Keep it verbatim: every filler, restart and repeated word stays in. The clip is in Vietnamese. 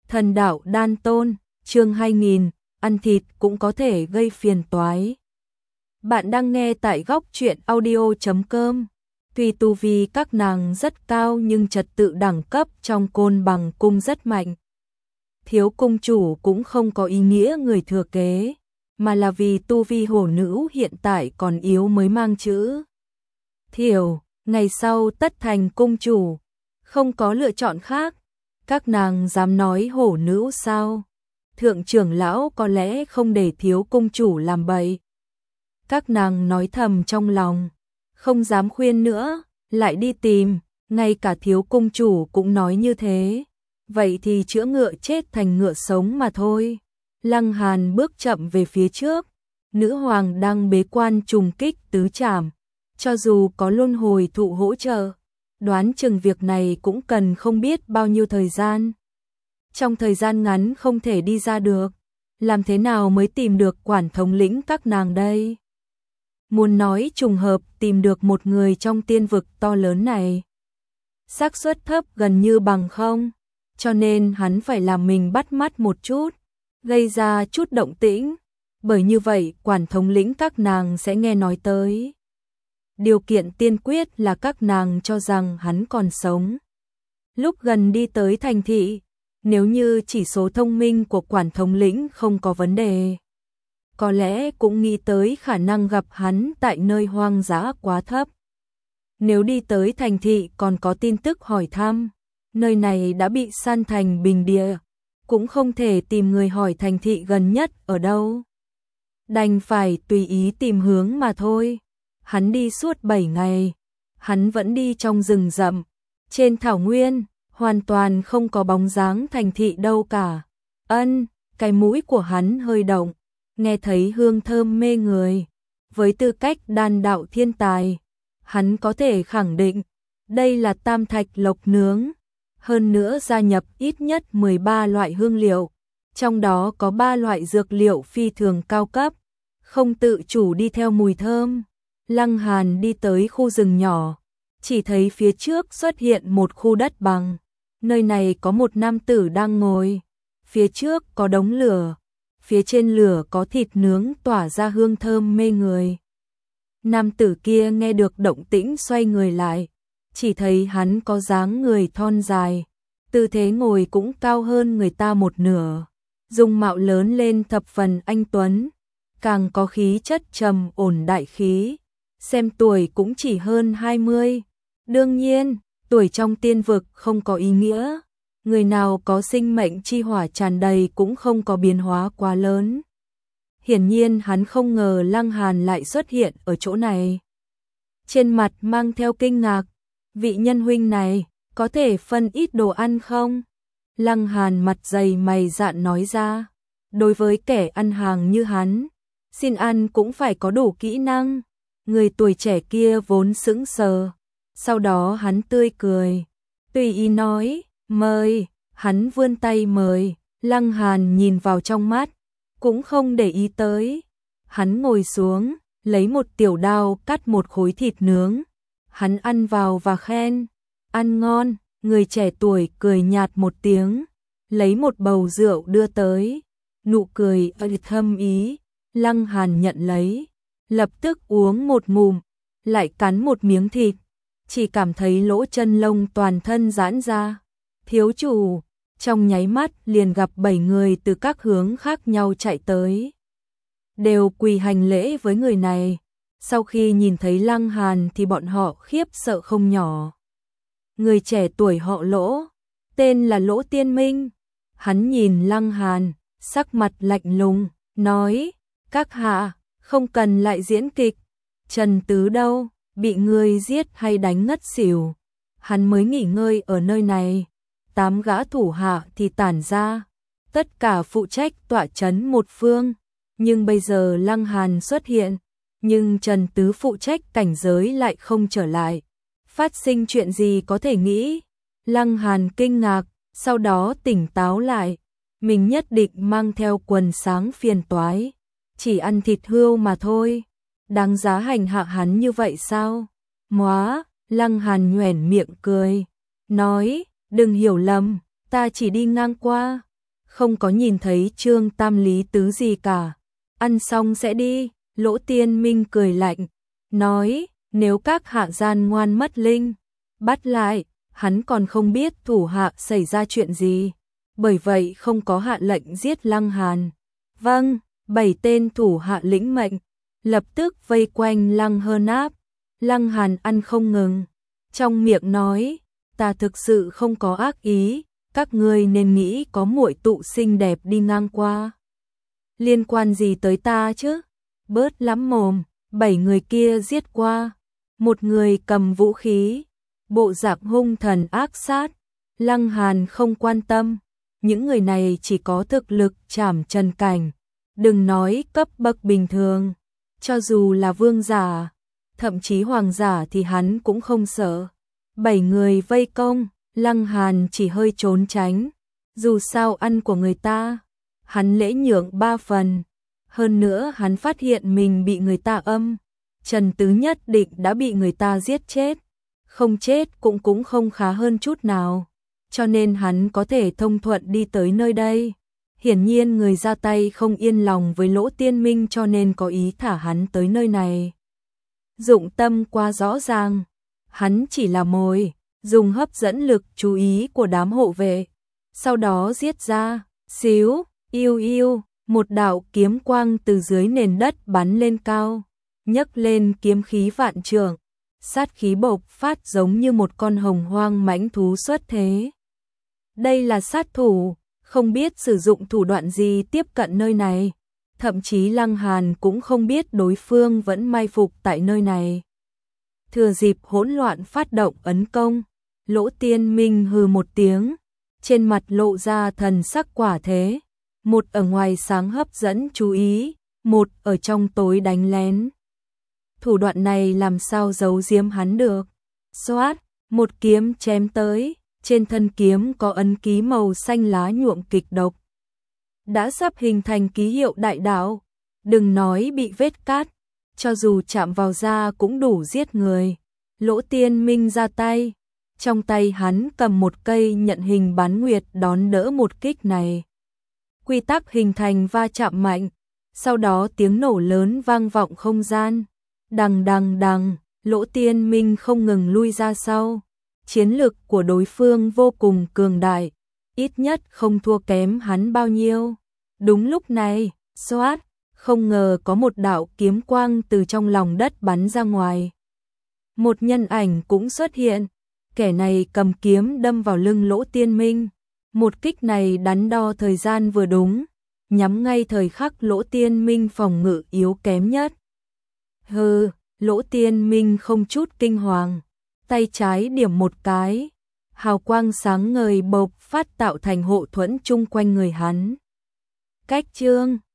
Thần đạo đan tôn, chương hai nghìn, ăn thịt cũng có thể gây phiền toái. Bạn đang nghe tại góc truyện audio chấm com. Tuy tu vi các nàng rất cao nhưng trật tự đẳng cấp trong Côn Bằng cung rất mạnh. Thiếu cung chủ cũng không có ý nghĩa người thừa kế, mà là vì tu vi hổ nữ hiện tại còn yếu mới mang chữ thiểu, ngày sau tất thành cung chủ, không có lựa chọn khác. Các nàng dám nói hổ nữ sao? Thượng trưởng lão có lẽ không để thiếu cung chủ làm bậy. Các nàng nói thầm trong lòng, không dám khuyên nữa, lại đi tìm, ngay cả thiếu cung chủ cũng nói như thế. Vậy thì chữa ngựa chết thành ngựa sống mà thôi. Lăng Hàn bước chậm về phía trước, nữ hoàng đang bế quan trùng kích tứ trảm, cho dù có luân hồi thụ hỗ trợ, đoán chừng việc này cũng cần không biết bao nhiêu thời gian. Trong thời gian ngắn không thể đi ra được, làm thế nào mới tìm được quản thống lĩnh các nàng đây? Muốn nói trùng hợp tìm được một người trong tiên vực to lớn này, xác suất thấp gần như bằng không, cho nên hắn phải làm mình bắt mắt một chút, gây ra chút động tĩnh, bởi như vậy quản thống lĩnh các nàng sẽ nghe nói tới. Điều kiện tiên quyết là các nàng cho rằng hắn còn sống. Lúc gần đi tới thành thị, nếu như chỉ số thông minh của quản thống lĩnh không có vấn đề, có lẽ cũng nghĩ tới khả năng gặp hắn tại nơi hoang dã quá thấp. Nếu đi tới thành thị còn có tin tức hỏi thăm, nơi này đã bị san thành bình địa, cũng không thể tìm người hỏi thành thị gần nhất ở đâu. Đành phải tùy ý tìm hướng mà thôi. Hắn đi suốt bảy ngày, hắn vẫn đi trong rừng rậm, trên thảo nguyên, hoàn toàn không có bóng dáng thành thị đâu cả. Ân, cái mũi của hắn hơi động, nghe thấy hương thơm mê người. Với tư cách đan đạo thiên tài, hắn có thể khẳng định, đây là tam thạch lộc nướng. Hơn nữa gia nhập ít nhất mười ba loại hương liệu, trong đó có ba loại dược liệu phi thường cao cấp, không tự chủ đi theo mùi thơm. Lăng Hàn đi tới khu rừng nhỏ, chỉ thấy phía trước xuất hiện một khu đất bằng. Nơi này có một nam tử đang ngồi, phía trước có đống lửa, phía trên lửa có thịt nướng tỏa ra hương thơm mê người. Nam tử kia nghe được động tĩnh xoay người lại, chỉ thấy hắn có dáng người thon dài, tư thế ngồi cũng cao hơn người ta một nửa, dung mạo lớn lên thập phần anh tuấn, càng có khí chất trầm ổn đại khí. Xem tuổi cũng chỉ hơn hai mươi. Đương nhiên, tuổi trong tiên vực không có ý nghĩa. Người nào có sinh mệnh chi hỏa tràn đầy cũng không có biến hóa quá lớn. Hiển nhiên hắn không ngờ Lăng Hàn lại xuất hiện ở chỗ này. Trên mặt mang theo kinh ngạc, vị nhân huynh này, có thể phân ít đồ ăn không? Lăng Hàn mặt dày mày dạn nói ra. Đối với kẻ ăn hàng như hắn, xin ăn cũng phải có đủ kỹ năng. Người tuổi trẻ kia vốn sững sờ, sau đó hắn tươi cười, tùy ý nói, mời, hắn vươn tay mời, Lăng Hàn nhìn vào trong mắt, cũng không để ý tới. Hắn ngồi xuống, lấy một tiểu đao cắt một khối thịt nướng, hắn ăn vào và khen, ăn ngon. Người trẻ tuổi cười nhạt một tiếng, lấy một bầu rượu đưa tới, nụ cười thâm ý. Lăng Hàn nhận lấy, lập tức uống một ngụm, lại cắn một miếng thịt, chỉ cảm thấy lỗ chân lông toàn thân giãn ra. Thiếu chủ, trong nháy mắt liền gặp bảy người từ các hướng khác nhau chạy tới, đều quỳ hành lễ với người này. Sau khi nhìn thấy Lăng Hàn thì bọn họ khiếp sợ không nhỏ. Người trẻ tuổi họ Lỗ, tên là Lỗ Tiên Minh. Hắn nhìn Lăng Hàn, sắc mặt lạnh lùng, nói, các hạ, không cần lại diễn kịch. Trần Tứ đâu, bị ngươi giết hay đánh ngất xỉu? Hắn mới nghỉ ngơi ở nơi này. Tám gã thủ hạ thì tản ra, tất cả phụ trách tọa trấn một phương. Nhưng bây giờ Lăng Hàn xuất hiện, nhưng Trần Tứ phụ trách cảnh giới lại không trở lại. Phát sinh chuyện gì có thể nghĩ? Lăng Hàn kinh ngạc, sau đó tỉnh táo lại. Mình nhất định mang theo quần sáng phiền toái, chỉ ăn thịt hươu mà thôi. Đáng giá hành hạ hắn như vậy sao? Móa, Lăng Hàn nhoẻn miệng cười, nói, đừng hiểu lầm, ta chỉ đi ngang qua, không có nhìn thấy chương tam lý tứ gì cả. Ăn xong sẽ đi, Lỗ Tiên Minh cười lạnh, nói, nếu các hạ gian ngoan mất linh, bắt lại, hắn còn không biết thủ hạ xảy ra chuyện gì, bởi vậy không có hạ lệnh giết Lăng Hàn. Vâng, bảy tên thủ hạ lĩnh mệnh, lập tức vây quanh Lăng Hơ Náp. Lăng Hàn ăn không ngừng, trong miệng nói, ta thực sự không có ác ý, các ngươi nên nghĩ có muội tụ xinh đẹp đi ngang qua. Liên quan gì tới ta chứ? Bớt lắm mồm, bảy người kia giết qua, một người cầm vũ khí, bộ dạng hung thần ác sát. Lăng Hàn không quan tâm, những người này chỉ có thực lực trảm trần cảnh, đừng nói cấp bậc bình thường, cho dù là vương giả, thậm chí hoàng giả thì hắn cũng không sợ. Bảy người vây công, Lăng Hàn chỉ hơi trốn tránh, dù sao ăn của người ta, hắn lễ nhượng ba phần. Hơn nữa hắn phát hiện mình bị người ta âm, Trần Tứ nhất định đã bị người ta giết chết, không chết cũng cũng không khá hơn chút nào, cho nên hắn có thể thông thuận đi tới nơi đây. Hiển nhiên người ra tay không yên lòng với Lỗ Tiên Minh cho nên có ý thả hắn tới nơi này. Dụng tâm quá rõ ràng, hắn chỉ là mồi, dùng hấp dẫn lực chú ý của đám hộ vệ, sau đó giết ra, xíu, yêu yêu, một đạo kiếm quang từ dưới nền đất bắn lên cao, nhấc lên kiếm khí vạn trượng, sát khí bộc phát giống như một con hồng hoang mãnh thú xuất thế. Đây là sát thủ, không biết sử dụng thủ đoạn gì tiếp cận nơi này, thậm chí Lăng Hàn cũng không biết đối phương vẫn mai phục tại nơi này. Thừa dịp hỗn loạn phát động ấn công, Lỗ Tiên Minh hừ một tiếng, trên mặt lộ ra thần sắc quả thế, một ở ngoài sáng hấp dẫn chú ý, một ở trong tối đánh lén. Thủ đoạn này làm sao giấu giếm hắn được? Xoát, một kiếm chém tới, trên thân kiếm có ấn ký màu xanh lá nhuộm kịch độc. Đã sắp hình thành ký hiệu đại đạo, đừng nói bị vết cát, cho dù chạm vào da cũng đủ giết người. Lỗ Tiên Minh ra tay, trong tay hắn cầm một cây nhận hình bán nguyệt đón đỡ một kích này. Quy tắc hình thành va chạm mạnh, sau đó tiếng nổ lớn vang vọng không gian. Đằng đằng đằng, Lỗ Tiên Minh không ngừng lui ra sau. Chiến lực của đối phương vô cùng cường đại, ít nhất không thua kém hắn bao nhiêu. Đúng lúc này, xoát, không ngờ có một đạo kiếm quang từ trong lòng đất bắn ra ngoài. Một nhân ảnh cũng xuất hiện, kẻ này cầm kiếm đâm vào lưng Lỗ Tiên Minh. Một kích này đắn đo thời gian vừa đúng, nhắm ngay thời khắc Lỗ Tiên Minh phòng ngự yếu kém nhất. Hừ, Lỗ Tiên Minh không chút kinh hoàng, tay trái điểm một cái, hào quang sáng ngời bộc phát tạo thành hộ thuẫn chung quanh người hắn. Cách chương